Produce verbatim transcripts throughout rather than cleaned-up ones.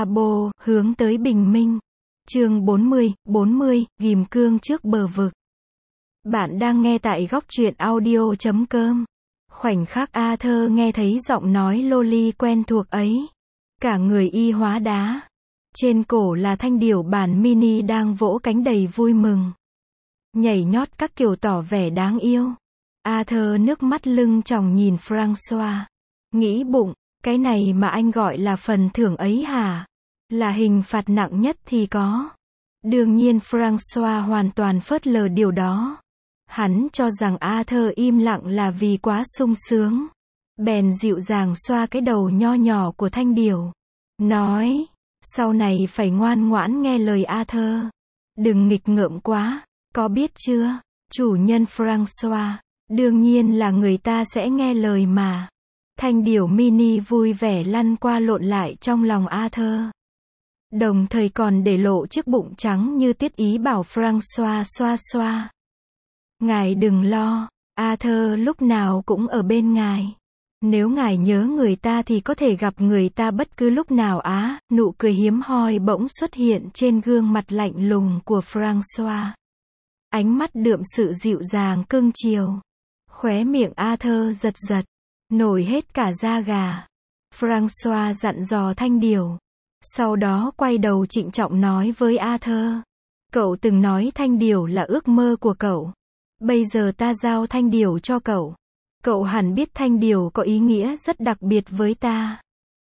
Abo, hướng tới bình minh. Chương bốn mươi, bốn mươi, ghim cương trước bờ vực. Bạn đang nghe tại góc truyện audio chấm com. Khoảnh khắc Arthur nghe thấy giọng nói Loli quen thuộc ấy, cả người y hóa đá. Trên cổ là thanh điểu bản mini đang vỗ cánh đầy vui mừng, nhảy nhót các kiểu tỏ vẻ đáng yêu. Arthur nước mắt lưng tròng nhìn Francois, nghĩ bụng, cái này mà anh gọi là phần thưởng ấy hả? Là hình phạt nặng nhất thì có. Đương nhiên Francois hoàn toàn phớt lờ điều đó. Hắn cho rằng Arthur im lặng là vì quá sung sướng. Bèn dịu dàng xoa cái đầu nho nhỏ của thanh điểu, nói, sau này phải ngoan ngoãn nghe lời Arthur. Đừng nghịch ngợm quá, có biết chưa? Chủ nhân Francois, đương nhiên là người ta sẽ nghe lời mà. Thanh điểu mini vui vẻ lăn qua lộn lại trong lòng Arthur, đồng thời còn để lộ chiếc bụng trắng như tiết ý bảo Francois xoa xoa. Ngài đừng lo, Arthur lúc nào cũng ở bên ngài. Nếu ngài nhớ người ta thì có thể gặp người ta bất cứ lúc nào á. Nụ cười hiếm hoi bỗng xuất hiện trên gương mặt lạnh lùng của Francois. Ánh mắt đượm sự dịu dàng cưng chiều. Khóe miệng Arthur giật giật, nổi hết cả da gà. Francois dặn dò thanh điểu, sau đó quay đầu trịnh trọng nói với Arthur, cậu từng nói thanh điểu là ước mơ của cậu. Bây giờ ta giao thanh điểu cho cậu. Cậu hẳn biết thanh điểu có ý nghĩa rất đặc biệt với ta.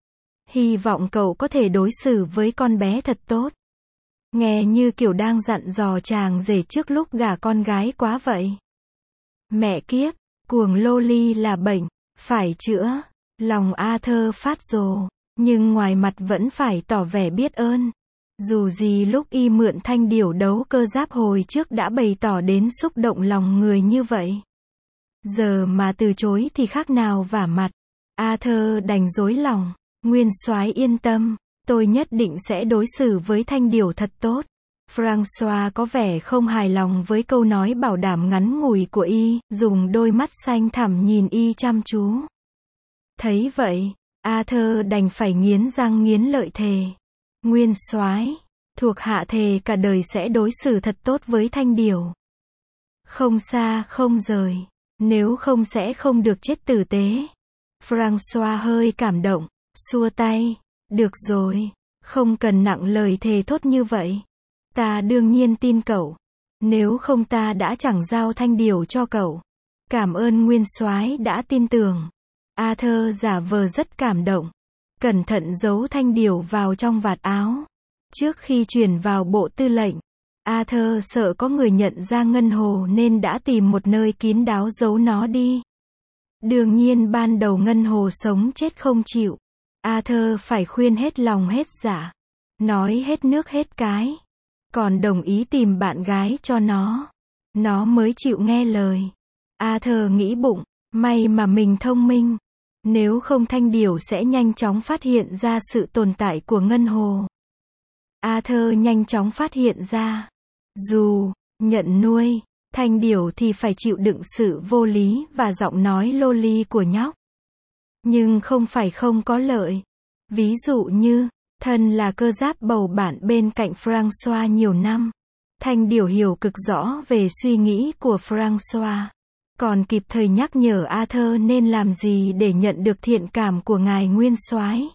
Hy vọng cậu có thể đối xử với con bé thật tốt. Nghe như kiểu đang dặn dò chàng rể trước lúc gả con gái quá vậy. Mẹ kiếp, cuồng Loli là bệnh, phải chữa. Lòng Arthur phát rồ, nhưng ngoài mặt vẫn phải tỏ vẻ biết ơn. Dù gì lúc y mượn thanh điểu đấu cơ giáp hồi trước đã bày tỏ đến xúc động lòng người như vậy. Giờ mà từ chối thì khác nào vả mặt. Arthur đành dối lòng, nguyên soái yên tâm, tôi nhất định sẽ đối xử với thanh điểu thật tốt. Francois có vẻ không hài lòng với câu nói bảo đảm ngắn ngủi của y, dùng đôi mắt xanh thẳm nhìn y chăm chú. Thấy vậy, Arthur đành phải nghiến răng nghiến lợi thề. Nguyên soái, thuộc hạ thề cả đời sẽ đối xử thật tốt với thanh điểu. Không xa không rời, nếu không sẽ không được chết tử tế. Francois hơi cảm động, xua tay, được rồi, không cần nặng lời thề thốt như vậy. Ta đương nhiên tin cậu, nếu không ta đã chẳng giao thanh điểu cho cậu. Cảm ơn nguyên soái đã tin tưởng. Arthur giả vờ rất cảm động, cẩn thận giấu thanh điểu vào trong vạt áo. Trước khi chuyển vào bộ tư lệnh, Arthur sợ có người nhận ra ngân hồ nên đã tìm một nơi kín đáo giấu nó đi. Đương nhiên ban đầu ngân hồ sống chết không chịu. Arthur phải khuyên hết lòng hết dạ, nói hết nước hết cái, còn đồng ý tìm bạn gái cho nó. Nó mới chịu nghe lời. Arthur nghĩ bụng, may mà mình thông minh. Nếu không thanh điểu sẽ nhanh chóng phát hiện ra sự tồn tại của ngân hồ. Arthur nhanh chóng phát hiện ra, dù nhận nuôi thanh điểu thì phải chịu đựng sự vô lý và giọng nói Loli của nhóc. Nhưng không phải không có lợi. Ví dụ như, thân là cơ giáp bầu bạn bên cạnh Francois nhiều năm, thanh điểu hiểu cực rõ về suy nghĩ của Francois, còn kịp thời nhắc nhở Arthur nên làm gì để nhận được thiện cảm của ngài nguyên soái.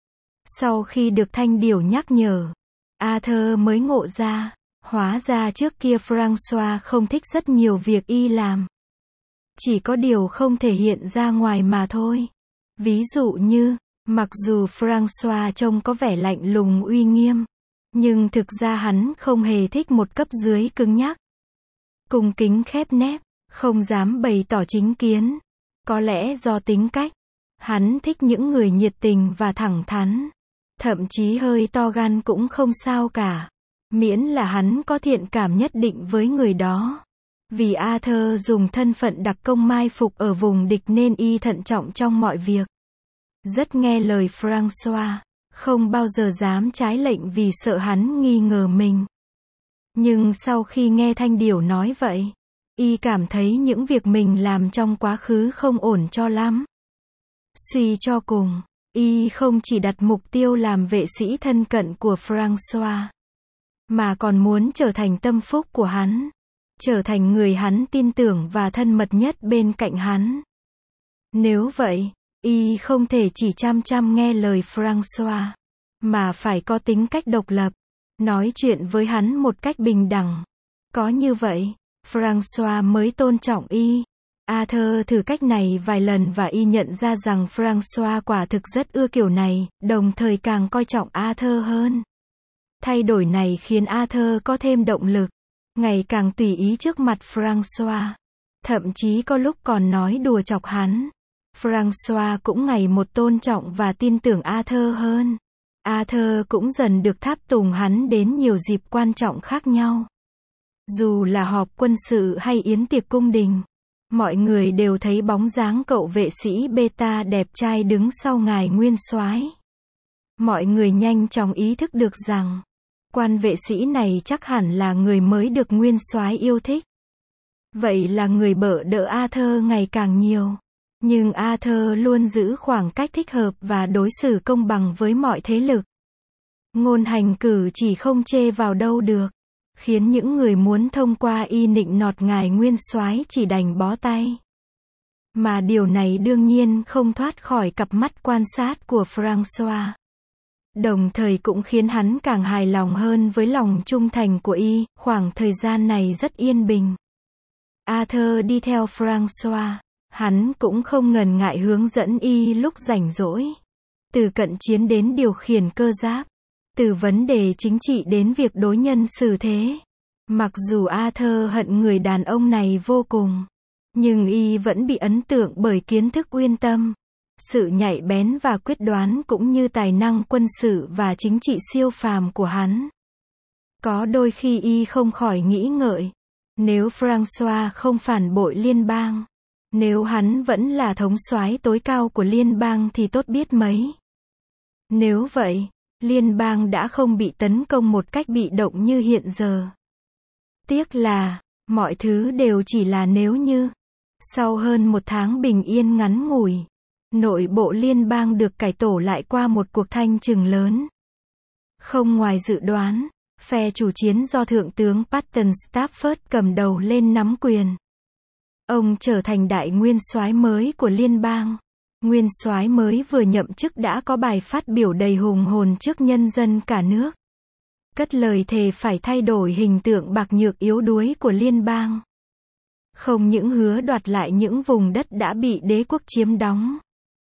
Sau khi được thanh điểu nhắc nhở, Arthur mới ngộ ra, hóa ra trước kia Francois không thích rất nhiều việc y làm. Chỉ có điều không thể hiện ra ngoài mà thôi. Ví dụ như, mặc dù Francois trông có vẻ lạnh lùng uy nghiêm, nhưng thực ra hắn không hề thích một cấp dưới cứng nhắc, cung kính khép nép, không dám bày tỏ chính kiến. Có lẽ do tính cách, hắn thích những người nhiệt tình và thẳng thắn. Thậm chí hơi to gan cũng không sao cả, miễn là hắn có thiện cảm nhất định với người đó. Vì Arthur dùng thân phận đặc công mai phục ở vùng địch nên y thận trọng trong mọi việc. Rất nghe lời Francois, không bao giờ dám trái lệnh vì sợ hắn nghi ngờ mình. Nhưng sau khi nghe thanh điểu nói vậy, y cảm thấy những việc mình làm trong quá khứ không ổn cho lắm. Suy cho cùng, Y không chỉ đặt mục tiêu làm vệ sĩ thân cận của François, mà còn muốn trở thành tâm phúc của hắn, trở thành người hắn tin tưởng và thân mật nhất bên cạnh hắn. Nếu vậy, Y không thể chỉ chăm chăm nghe lời François, mà phải có tính cách độc lập, nói chuyện với hắn một cách bình đẳng. Có như vậy, François mới tôn trọng Y. Arthur thử cách này vài lần và Y nhận ra rằng François quả thực rất ưa kiểu này, đồng thời càng coi trọng Arthur hơn. Thay đổi này khiến Arthur có thêm động lực, ngày càng tùy ý trước mặt François. Thậm chí có lúc còn nói đùa chọc hắn. François cũng ngày một tôn trọng và tin tưởng Arthur hơn. Arthur cũng dần được tháp tùng hắn đến nhiều dịp quan trọng khác nhau. Dù là họp quân sự hay yến tiệc cung đình, mọi người đều thấy bóng dáng cậu vệ sĩ beta đẹp trai đứng sau ngài nguyên soái. Mọi người nhanh chóng ý thức được rằng, quan vệ sĩ này chắc hẳn là người mới được nguyên soái yêu thích. Vậy là người bợ đỡ Arthur ngày càng nhiều. Nhưng Arthur luôn giữ khoảng cách thích hợp và đối xử công bằng với mọi thế lực. Ngôn hành cử chỉ không chê vào đâu được, khiến những người muốn thông qua Y nịnh nọt ngài nguyên soái chỉ đành bó tay. Mà điều này đương nhiên không thoát khỏi cặp mắt quan sát của François. Đồng thời cũng khiến hắn càng hài lòng hơn với lòng trung thành của Y, khoảng thời gian này rất yên bình. Arthur đi theo François. Hắn cũng không ngần ngại hướng dẫn Y lúc rảnh rỗi. Từ cận chiến đến điều khiển cơ giáp. Từ vấn đề chính trị đến việc đối nhân xử thế. Mặc dù Arthur hận người đàn ông này vô cùng, nhưng Y vẫn bị ấn tượng bởi kiến thức uyên tâm, sự nhạy bén và quyết đoán cũng như tài năng quân sự và chính trị siêu phàm của hắn. Có đôi khi Y không khỏi nghĩ ngợi, nếu François không phản bội liên bang, nếu hắn vẫn là thống soái tối cao của liên bang thì tốt biết mấy. Nếu vậy, liên bang đã không bị tấn công một cách bị động như hiện giờ. Tiếc là, mọi thứ đều chỉ là nếu như. Sau hơn một tháng bình yên ngắn ngủi, nội bộ liên bang được cải tổ lại qua một cuộc thanh trừng lớn. Không ngoài dự đoán, phe chủ chiến do Thượng tướng Patton Stafford cầm đầu lên nắm quyền. Ông trở thành đại nguyên soái mới của liên bang. Nguyên soái mới vừa nhậm chức đã có bài phát biểu đầy hùng hồn trước nhân dân cả nước. Cất lời thề phải thay đổi hình tượng bạc nhược yếu đuối của liên bang. Không những hứa đoạt lại những vùng đất đã bị đế quốc chiếm đóng,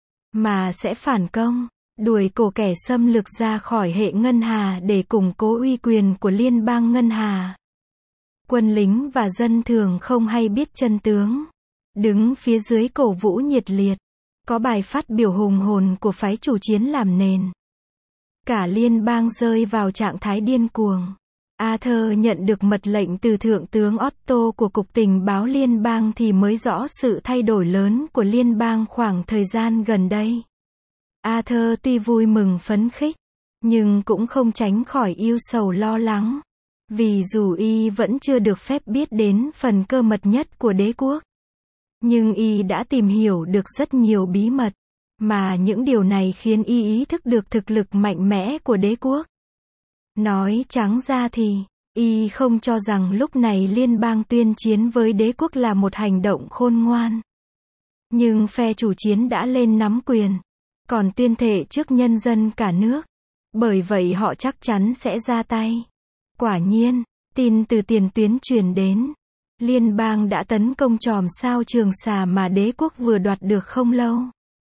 mà sẽ phản công, đuổi cổ kẻ xâm lược ra khỏi hệ ngân hà để củng cố uy quyền của liên bang ngân hà. Quân lính và dân thường không hay biết chân tướng, đứng phía dưới cổ vũ nhiệt liệt, có bài phát biểu hùng hồn của phái chủ chiến làm nền. Cả liên bang rơi vào trạng thái điên cuồng. Arthur nhận được mật lệnh từ Thượng tướng Otto của Cục Tình báo Liên bang thì mới rõ sự thay đổi lớn của liên bang khoảng thời gian gần đây. Arthur tuy vui mừng phấn khích, nhưng cũng không tránh khỏi ưu sầu lo lắng. Vì dù Y vẫn chưa được phép biết đến phần cơ mật nhất của đế quốc, nhưng Y đã tìm hiểu được rất nhiều bí mật, mà những điều này khiến Y ý thức được thực lực mạnh mẽ của đế quốc. Nói trắng ra thì, Y không cho rằng lúc này liên bang tuyên chiến với đế quốc là một hành động khôn ngoan. Nhưng phe chủ chiến đã lên nắm quyền, còn tuyên thệ trước nhân dân cả nước. Bởi vậy họ chắc chắn sẽ ra tay. Quả nhiên, tin từ tiền tuyến truyền đến. Liên bang đã tấn công chòm sao Trường Xà mà đế quốc vừa đoạt được không lâu.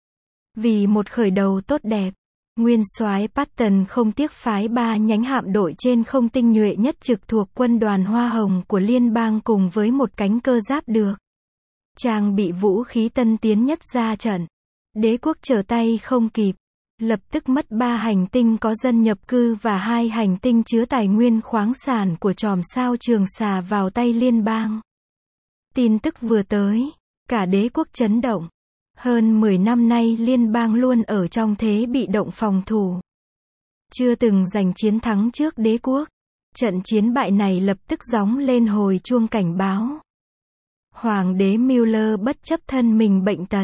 Vì một khởi đầu tốt đẹp, nguyên soái Patton không tiếc phái ba nhánh hạm đội trên không tinh nhuệ nhất trực thuộc quân đoàn Hoa Hồng của liên bang cùng với một cánh cơ giáp được trang bị vũ khí tân tiến nhất ra trận. Đế quốc trở tay không kịp, lập tức mất ba hành tinh có dân nhập cư và hai hành tinh chứa tài nguyên khoáng sản của chòm sao Trường Xà vào tay liên bang. Tin tức vừa tới, cả đế quốc chấn động. Hơn mười năm nay liên bang luôn ở trong thế bị động phòng thủ, chưa từng giành chiến thắng trước đế quốc. Trận chiến bại này lập tức gióng lên hồi chuông cảnh báo. Hoàng đế Müller bất chấp thân mình bệnh tật,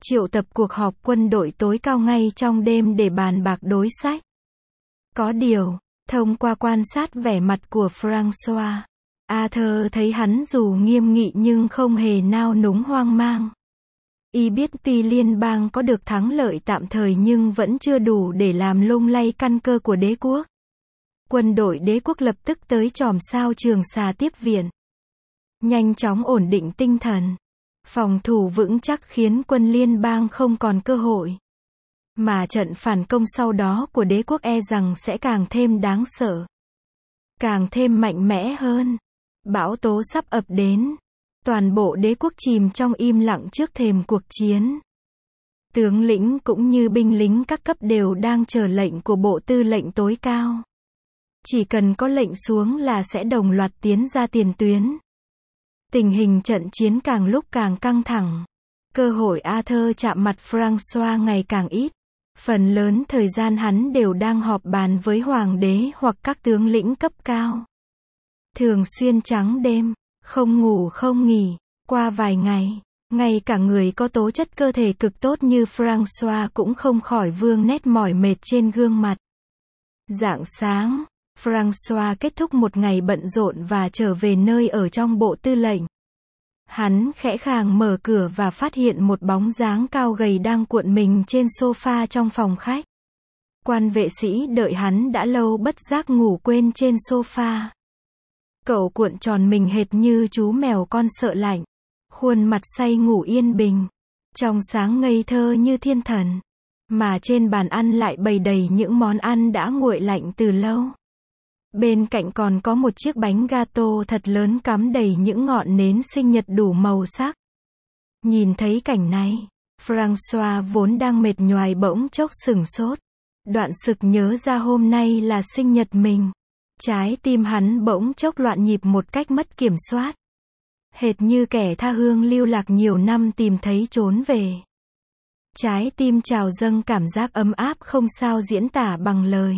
triệu tập cuộc họp quân đội tối cao ngay trong đêm để bàn bạc đối sách. Có điều, thông qua quan sát vẻ mặt của Francois, Arthur thấy hắn dù nghiêm nghị nhưng không hề nao núng hoang mang. Y biết tuy liên bang có được thắng lợi tạm thời nhưng vẫn chưa đủ để làm lung lay căn cơ của đế quốc. Quân đội đế quốc lập tức tới chòm sao Trường Xà tiếp viện. Nhanh chóng ổn định tinh thần. Phòng thủ vững chắc khiến quân liên bang không còn cơ hội. Mà trận phản công sau đó của đế quốc e rằng sẽ càng thêm đáng sợ. Càng thêm mạnh mẽ hơn. Bão tố sắp ập đến. Toàn bộ đế quốc chìm trong im lặng trước thềm cuộc chiến. Tướng lĩnh cũng như binh lính các cấp đều đang chờ lệnh của bộ tư lệnh tối cao. Chỉ cần có lệnh xuống là sẽ đồng loạt tiến ra tiền tuyến. Tình hình trận chiến càng lúc càng căng thẳng. Cơ hội Arthur chạm mặt Francois ngày càng ít. Phần lớn thời gian hắn đều đang họp bàn với hoàng đế hoặc các tướng lĩnh cấp cao. Thường xuyên trắng đêm, không ngủ không nghỉ. Qua vài ngày, ngay cả người có tố chất cơ thể cực tốt như Francois cũng không khỏi vương nét mỏi mệt trên gương mặt. Rạng sáng, Francois kết thúc một ngày bận rộn và trở về nơi ở trong bộ tư lệnh. Hắn khẽ khàng mở cửa và phát hiện một bóng dáng cao gầy đang cuộn mình trên sofa trong phòng khách. Quan vệ sĩ đợi hắn đã lâu bất giác ngủ quên trên sofa. Cậu cuộn tròn mình hệt như chú mèo con sợ lạnh. Khuôn mặt say ngủ yên bình. Trong sáng ngây thơ như thiên thần. Mà trên bàn ăn lại bày đầy những món ăn đã nguội lạnh từ lâu. Bên cạnh còn có một chiếc bánh gato thật lớn cắm đầy những ngọn nến sinh nhật đủ màu sắc. Nhìn thấy cảnh này, Francois vốn đang mệt nhoài bỗng chốc sửng sốt. Đoạn sực nhớ ra hôm nay là sinh nhật mình. Trái tim hắn bỗng chốc loạn nhịp một cách mất kiểm soát. Hệt như kẻ tha hương lưu lạc nhiều năm tìm thấy trốn về. Trái tim trào dâng cảm giác ấm áp không sao diễn tả bằng lời.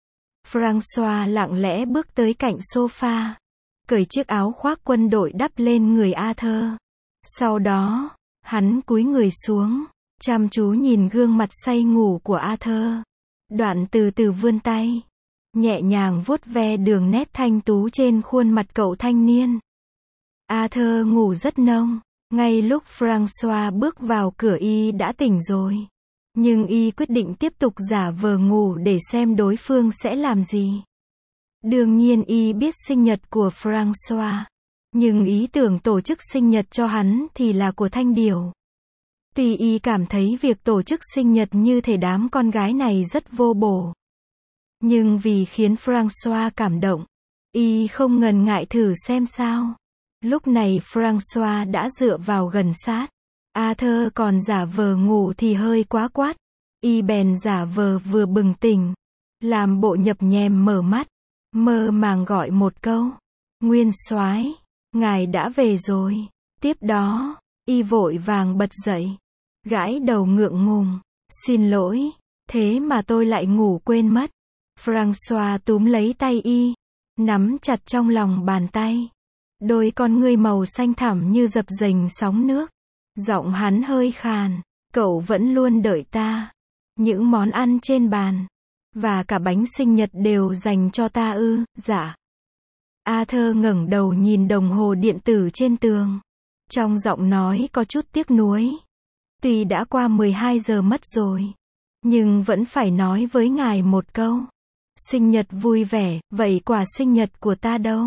Francois lặng lẽ bước tới cạnh sofa, cởi chiếc áo khoác quân đội đắp lên người Arthur. Sau đó, hắn cúi người xuống, chăm chú nhìn gương mặt say ngủ của Arthur. Đoạn từ từ vươn tay, nhẹ nhàng vuốt ve đường nét thanh tú trên khuôn mặt cậu thanh niên. Arthur ngủ rất nông, ngay lúc Francois bước vào cửa y đã tỉnh rồi. Nhưng y quyết định tiếp tục giả vờ ngủ để xem đối phương sẽ làm gì. Đương nhiên y biết sinh nhật của Francois. Nhưng ý tưởng tổ chức sinh nhật cho hắn thì là của Thanh Điểu. Tuy y cảm thấy việc tổ chức sinh nhật như thể đám con gái này rất vô bổ. Nhưng vì khiến Francois cảm động, y không ngần ngại thử xem sao. Lúc này Francois đã dựa vào gần sát. Arthur còn giả vờ ngủ thì hơi quá quát. Y bèn giả vờ vừa bừng tỉnh. Làm bộ nhập nhèm mở mắt. Mơ màng gọi một câu. Nguyên soái, ngài đã về rồi. Tiếp đó, y vội vàng bật dậy. Gãi đầu ngượng ngùng. Xin lỗi, thế mà tôi lại ngủ quên mất. Francois túm lấy tay y. Nắm chặt trong lòng bàn tay. Đôi con ngươi màu xanh thẳm như dập dềnh sóng nước. Giọng hắn hơi khàn. Cậu vẫn luôn đợi ta. Những món ăn trên bàn. Và cả bánh sinh nhật đều dành cho ta ư, dạ. Arthur ngẩng đầu nhìn đồng hồ điện tử trên tường. Trong giọng nói có chút tiếc nuối. Tuy đã qua mười hai giờ mất rồi. Nhưng vẫn phải nói với ngài một câu. Sinh nhật vui vẻ, vậy quà sinh nhật của ta đâu?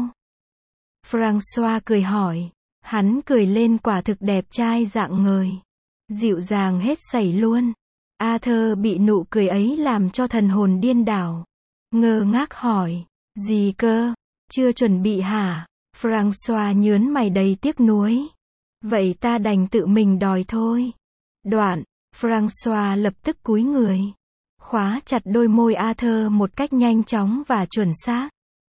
Francois cười hỏi. Hắn cười lên quả thực đẹp trai rạng ngời. Dịu dàng hết sảy luôn. Arthur bị nụ cười ấy làm cho thần hồn điên đảo. Ngơ ngác hỏi. Gì cơ? Chưa chuẩn bị hả? Francois nhớn mày đầy tiếc nuối. Vậy ta đành tự mình đòi thôi. Đoạn, Francois lập tức cúi người. Khóa chặt đôi môi Arthur một cách nhanh chóng và chuẩn xác.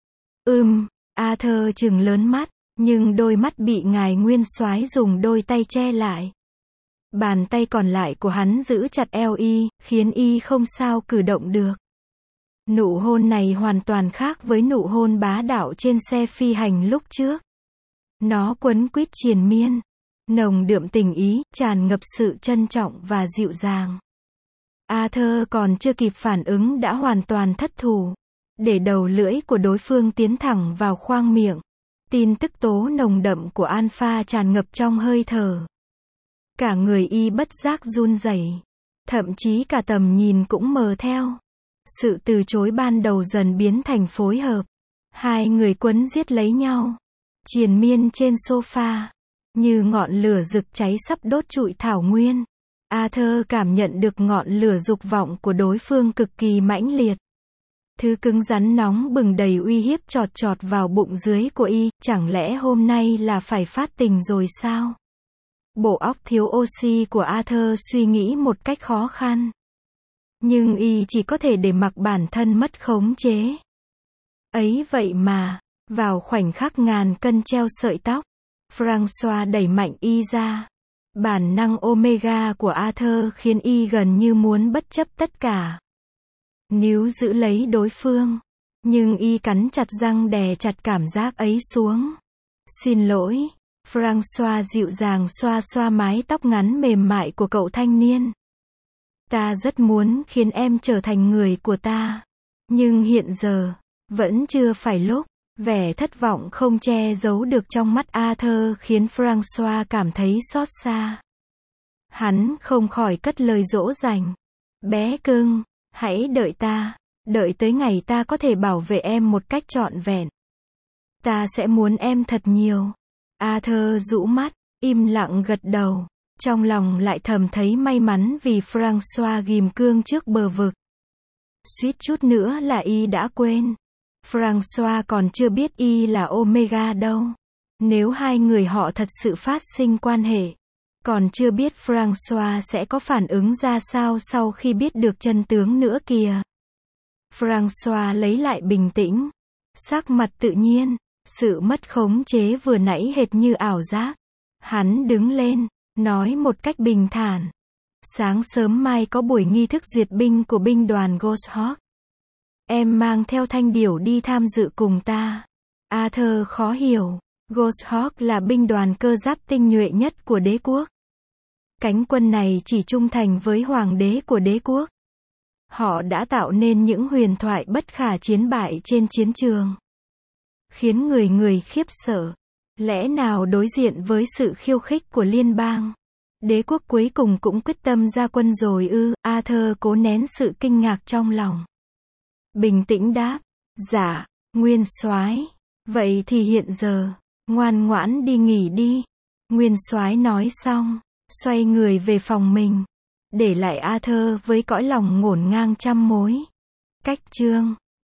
Ừm, Arthur trừng lớn mắt. Nhưng đôi mắt bị ngài nguyên soái dùng đôi tay che lại. Bàn tay còn lại của hắn giữ chặt eo y, khiến y không sao cử động được. Nụ hôn này hoàn toàn khác với nụ hôn bá đạo trên xe phi hành lúc trước. Nó quấn quýt triền miên. nồng đượm tình ý, tràn ngập sự trân trọng và dịu dàng. Arthur còn chưa kịp phản ứng đã hoàn toàn thất thủ, để đầu lưỡi của đối phương tiến thẳng vào khoang miệng. Tin tức tố nồng đậm của Alpha tràn ngập trong hơi thở. Cả người y bất giác run rẩy, thậm chí cả tầm nhìn cũng mờ theo. Sự từ chối ban đầu dần biến thành phối hợp. Hai người quấn giết lấy nhau, triền miên trên sofa, như ngọn lửa rực cháy sắp đốt trụi thảo nguyên. Arthur cảm nhận được ngọn lửa dục vọng của đối phương cực kỳ mãnh liệt. Thứ cứng rắn nóng bừng đầy uy hiếp chọt chọt vào bụng dưới của y, chẳng lẽ hôm nay là phải phát tình rồi sao? Bộ óc thiếu oxy của Arthur suy nghĩ một cách khó khăn. Nhưng y chỉ có thể để mặc bản thân mất khống chế. Ấy vậy mà, vào khoảnh khắc ngàn cân treo sợi tóc, Francois đẩy mạnh y ra. Bản năng Omega của Arthur khiến y gần như muốn bất chấp tất cả, níu giữ lấy đối phương. Nhưng y cắn chặt răng đè chặt cảm giác ấy xuống. Xin lỗi, Francois dịu dàng xoa xoa mái tóc ngắn mềm mại của cậu thanh niên. Ta rất muốn khiến em trở thành người của ta. Nhưng hiện giờ, vẫn chưa phải lúc. Vẻ thất vọng không che giấu được trong mắt Arthur khiến Francois cảm thấy xót xa. Hắn không khỏi cất lời dỗ dành. Bé cưng, hãy đợi ta, đợi tới ngày ta có thể bảo vệ em một cách trọn vẹn. Ta sẽ muốn em thật nhiều. Arthur rũ mắt, im lặng gật đầu, trong lòng lại thầm thấy may mắn vì Francois ghim cương trước bờ vực. Suýt chút nữa là y đã quên. Francois còn chưa biết y là Omega đâu. Nếu hai người họ thật sự phát sinh quan hệ, còn chưa biết Francois sẽ có phản ứng ra sao sau khi biết được chân tướng nữa kìa. Francois lấy lại bình tĩnh, sắc mặt tự nhiên, sự mất khống chế vừa nãy hệt như ảo giác. Hắn đứng lên, nói một cách bình thản. Sáng sớm mai có buổi nghi thức duyệt binh của binh đoàn Ghosthawk. Em mang theo Thanh Điểu đi tham dự cùng ta. Arthur khó hiểu. Ghosthawk là binh đoàn cơ giáp tinh nhuệ nhất của đế quốc. Cánh quân này chỉ trung thành với hoàng đế của đế quốc. Họ đã tạo nên những huyền thoại bất khả chiến bại trên chiến trường, khiến người người khiếp sợ. Lẽ nào đối diện với sự khiêu khích của liên bang, đế quốc cuối cùng cũng quyết tâm ra quân rồi ư? Arthur cố nén sự kinh ngạc trong lòng. Bình tĩnh đáp, dạ, Nguyên soái. Vậy thì hiện giờ, ngoan ngoãn đi nghỉ đi. Nguyên soái nói xong, xoay người về phòng mình, để lại Arthur với cõi lòng ngổn ngang trăm mối. Cách chương